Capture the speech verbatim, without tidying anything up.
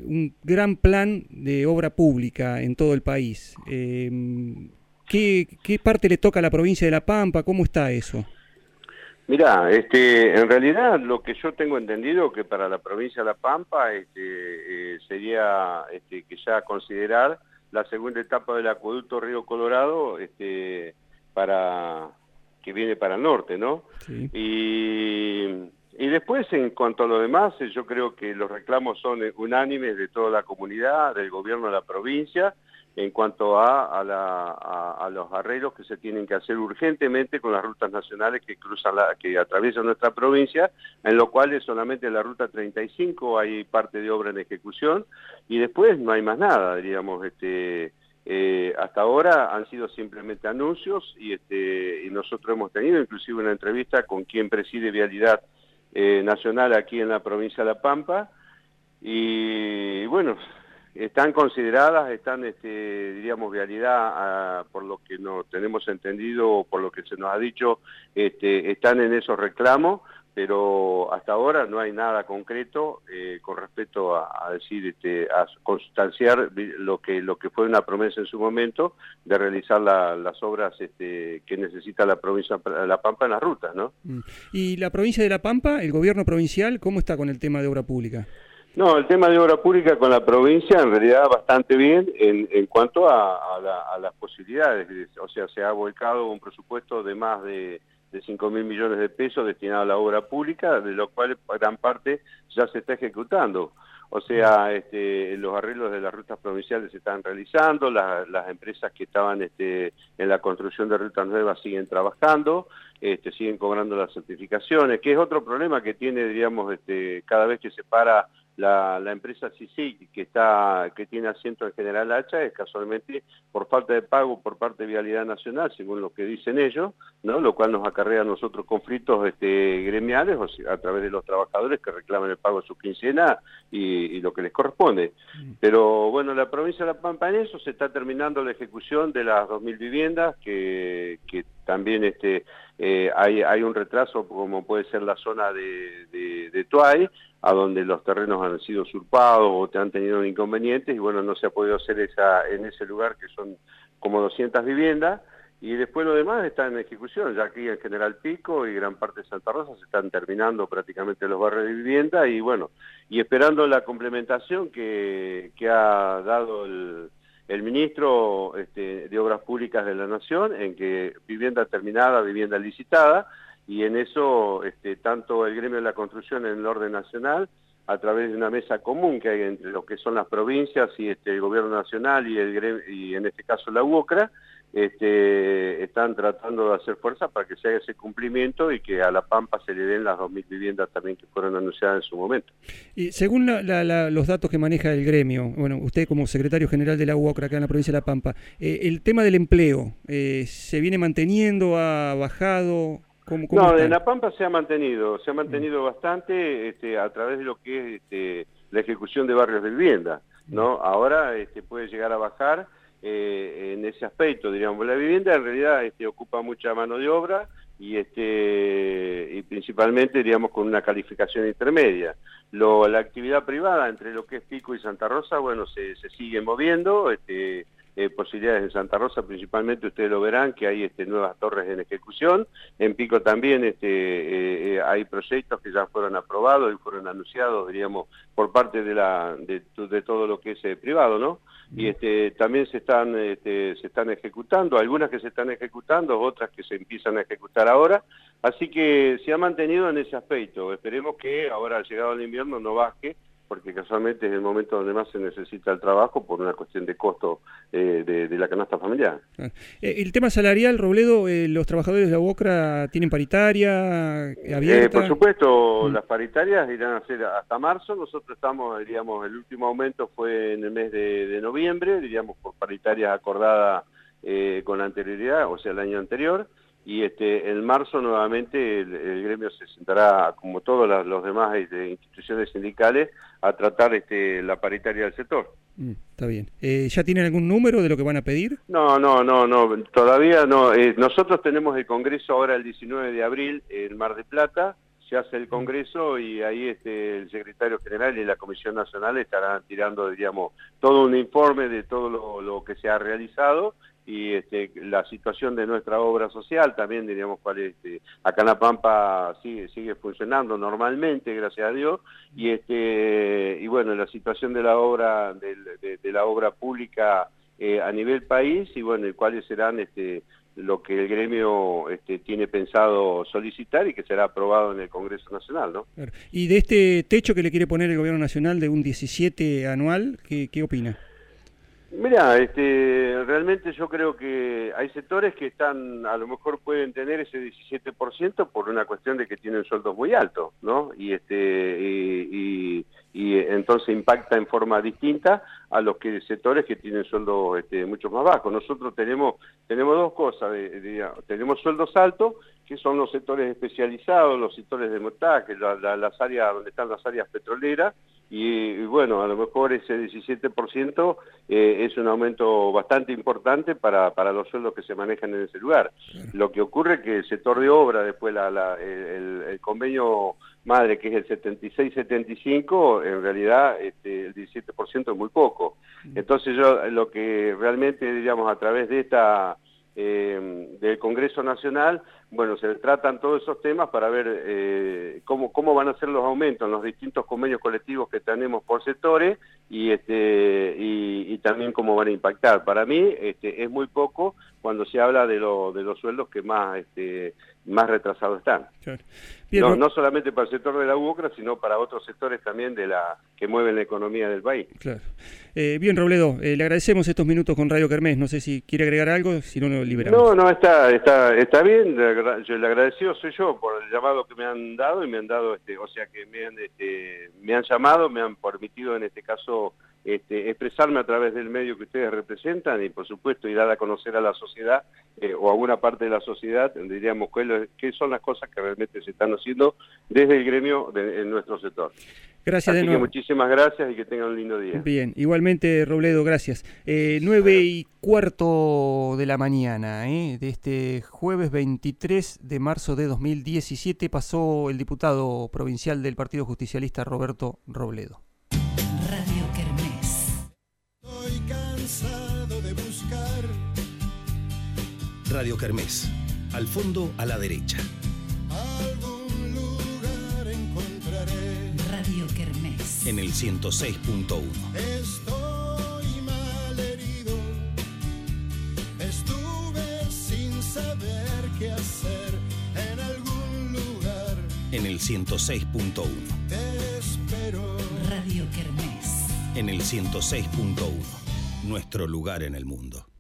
un gran plan de obra pública en todo el país. Eh, ¿qué, ¿Qué parte le toca a la provincia de La Pampa? ¿Cómo está eso? Mirá, este, en realidad lo que yo tengo entendido que para la provincia de La Pampa este, eh, sería este, que ya considerar la segunda etapa del acueducto Río Colorado este, para que viene para el norte, ¿no? Sí. Y, y después en cuanto a lo demás, yo creo que los reclamos son unánimes de toda la comunidad, del gobierno de la provincia, en cuanto a, a, la, a, a los arreglos que se tienen que hacer urgentemente con las rutas nacionales que cruzan la, que atraviesan nuestra provincia, en lo cual es solamente la ruta treinta y cinco hay parte de obra en ejecución, y después no hay más nada, diríamos, este, eh, hasta ahora han sido simplemente anuncios, y, este, y nosotros hemos tenido inclusive una entrevista con quien preside Vialidad eh, Nacional aquí en la provincia de La Pampa, y bueno, están consideradas, están, este, diríamos, Vialidad, uh, por lo que no tenemos entendido, por lo que se nos ha dicho, este, están en esos reclamos, pero hasta ahora no hay nada concreto eh, con respecto a, a decir, este, a constanciar lo que lo que fue una promesa en su momento de realizar la, las obras este, que necesita la provincia de La Pampa en las rutas, ¿no? ¿Y la provincia de La Pampa, el gobierno provincial, cómo está con el tema de obra pública? No, el tema de obra pública con la provincia en realidad bastante bien en, en cuanto a, a, la, a las posibilidades, o sea, se ha volcado un presupuesto de más de, de cinco mil millones de pesos destinado a la obra pública, de lo cual gran parte ya se está ejecutando. O sea, este, los arreglos de las rutas provinciales se están realizando, las, las empresas que estaban este, en la construcción de rutas nuevas siguen trabajando, este, siguen cobrando las certificaciones, que es otro problema que tiene, digamos, este, cada vez que se para La, la empresa C I C I, que está que tiene asiento en General Hacha, es casualmente por falta de pago por parte de Vialidad Nacional, según lo que dicen ellos, ¿no? Lo cual nos acarrea a nosotros conflictos este, gremiales, o sea, a través de los trabajadores que reclaman el pago de su quincena y, y lo que les corresponde. Pero bueno, la provincia de La Pampa en eso se está terminando la ejecución de las dos mil viviendas, que, que también este, eh, hay, hay un retraso, como puede ser la zona de, de, de Tuay, a donde los terrenos han sido usurpados o te han tenido inconvenientes, y bueno, no se ha podido hacer esa en ese lugar, que son como doscientas viviendas, y después lo demás está en ejecución, ya aquí en General Pico y gran parte de Santa Rosa se están terminando prácticamente los barrios de vivienda, y bueno, y esperando la complementación que, que ha dado el, el ministro este, de Obras Públicas de la Nación, en que vivienda terminada, vivienda licitada, y en eso este, tanto el gremio de la construcción en el orden nacional, a través de una mesa común que hay entre lo que son las provincias y este, el gobierno nacional y, el gremio, y en este caso la UOCRA, este, están tratando de hacer fuerza para que se haga ese cumplimiento y que a La Pampa se le den las dos mil viviendas también que fueron anunciadas en su momento. Y según la, la, la, los datos que maneja el gremio, bueno, usted como secretario general de la UOCRA acá en la provincia de La Pampa, eh, el tema del empleo, eh, ¿se viene manteniendo, ha bajado? ¿Cómo, cómo no, está? en La Pampa se ha mantenido, se ha mantenido bastante este, a través de lo que es este, la ejecución de barrios de vivienda, ¿no? Ahora este, puede llegar a bajar eh, en ese aspecto, diríamos. La vivienda en realidad este, ocupa mucha mano de obra y, este, y principalmente, digamos, con una calificación intermedia. Lo, la actividad privada entre lo que es Pico y Santa Rosa, bueno, se, se sigue moviendo, este, Eh, posibilidades en Santa Rosa principalmente, ustedes lo verán, que hay este, nuevas torres en ejecución, en Pico también este, eh, eh, hay proyectos que ya fueron aprobados y fueron anunciados, diríamos, por parte de, la, de, de todo lo que es eh, privado, ¿no? Y este, también se están, este, se están ejecutando, algunas que se están ejecutando, otras que se empiezan a ejecutar ahora, así que se ha mantenido en ese aspecto. Esperemos que ahora, llegado el invierno, no baje, porque casualmente es el momento donde más se necesita el trabajo por una cuestión de costo eh, de, de la canasta familiar. Ah. Eh, el tema salarial, Robledo, eh, ¿los trabajadores de la UOCRA tienen paritaria abierta? Eh, por supuesto, mm. las paritarias irán a ser hasta marzo. Nosotros estamos, diríamos, el último aumento fue en el mes de, de noviembre, diríamos, por paritarias acordadas eh, con anterioridad, o sea, el año anterior. Y este, en marzo nuevamente el, el gremio se sentará, como todos las, los demás este, instituciones sindicales, a tratar este, la paritaria del sector. Mm, está bien. Eh, ¿Ya tienen algún número de lo que van a pedir? No, no, no, no, todavía no. Eh, nosotros tenemos el Congreso ahora el diecinueve de abril en Mar del Plata, se hace el Congreso y ahí este, el secretario general y la Comisión Nacional estarán tirando, diríamos, todo un informe de todo lo, lo que se ha realizado y este, la situación de nuestra obra social también, diríamos, cuál es, este, acá en La Pampa sigue, sigue funcionando normalmente, gracias a Dios, y este y bueno, la situación de la obra, de, de, de la obra pública eh, a nivel país, y bueno, y cuáles serán este lo que el gremio este, tiene pensado solicitar y que será aprobado en el Congreso Nacional, ¿no? Claro. Y de este techo que le quiere poner el Gobierno Nacional de un diecisiete anual, ¿qué, qué opina? Mira, este, realmente yo creo que hay sectores que están, a lo mejor pueden tener ese diecisiete por ciento por una cuestión de que tienen sueldos muy altos, ¿no? Y este y, y, y entonces impacta en forma distinta a los que sectores que tienen sueldos este, mucho más bajos. Nosotros tenemos tenemos dos cosas, de, de, tenemos sueldos altos, que son los sectores especializados, los sectores de montaje, la, la, las áreas donde están las áreas petroleras, y, y bueno, a lo mejor ese diecisiete por ciento eh, es un aumento bastante importante para, para los sueldos que se manejan en ese lugar. Claro. Lo que ocurre es que el sector de obra, después la, la, el, el convenio madre, que es el setenta y seis setenta y cinco, en realidad este, el diecisiete por ciento es muy poco. Entonces yo lo que realmente, digamos, a través de esta eh, del Congreso Nacional, bueno, se tratan todos esos temas para ver eh, cómo, cómo van a ser los aumentos en los distintos convenios colectivos que tenemos por sectores y, este, y, y también cómo van a impactar. Para mí este, es muy poco cuando se habla de, lo, de los sueldos que más, este, más retrasados están. Claro. Bien, no, no solamente para el sector de la UOCRA, sino para otros sectores también de la que mueven la economía del país. Claro. Eh, bien, Robledo, eh, le agradecemos estos minutos con Radio Kermés. No sé si quiere agregar algo, si no, lo liberamos. No, no, está, está, está bien. Yo el agradecido soy yo por el llamado que me han dado y me han dado, este, o sea que me han, este, me han llamado, me han permitido en este caso este, expresarme a través del medio que ustedes representan y por supuesto ir a dar a conocer a la sociedad eh, o a alguna parte de la sociedad, diríamos qué son las cosas que realmente se están haciendo desde el gremio de, en nuestro sector. Gracias Así de nuevo. Que muchísimas gracias y que tengan un lindo día. Bien, igualmente Robledo, gracias. Eh, nueve y cuarto de la mañana, ¿eh? De este jueves veintitrés de marzo de dos mil diecisiete pasó el diputado provincial del Partido Justicialista Roberto Robledo. Radio Kermés. Estoy cansado de buscar. Radio Kermés, al fondo a la derecha. Algún lugar encontraré. Radio Kermés. En el ciento seis punto uno. Estoy mal herido. Estuve sin saber qué hacer en algún lugar. En el ciento seis punto uno. Te espero. Radio Kermés. En el ciento seis punto uno. Nuestro lugar en el mundo.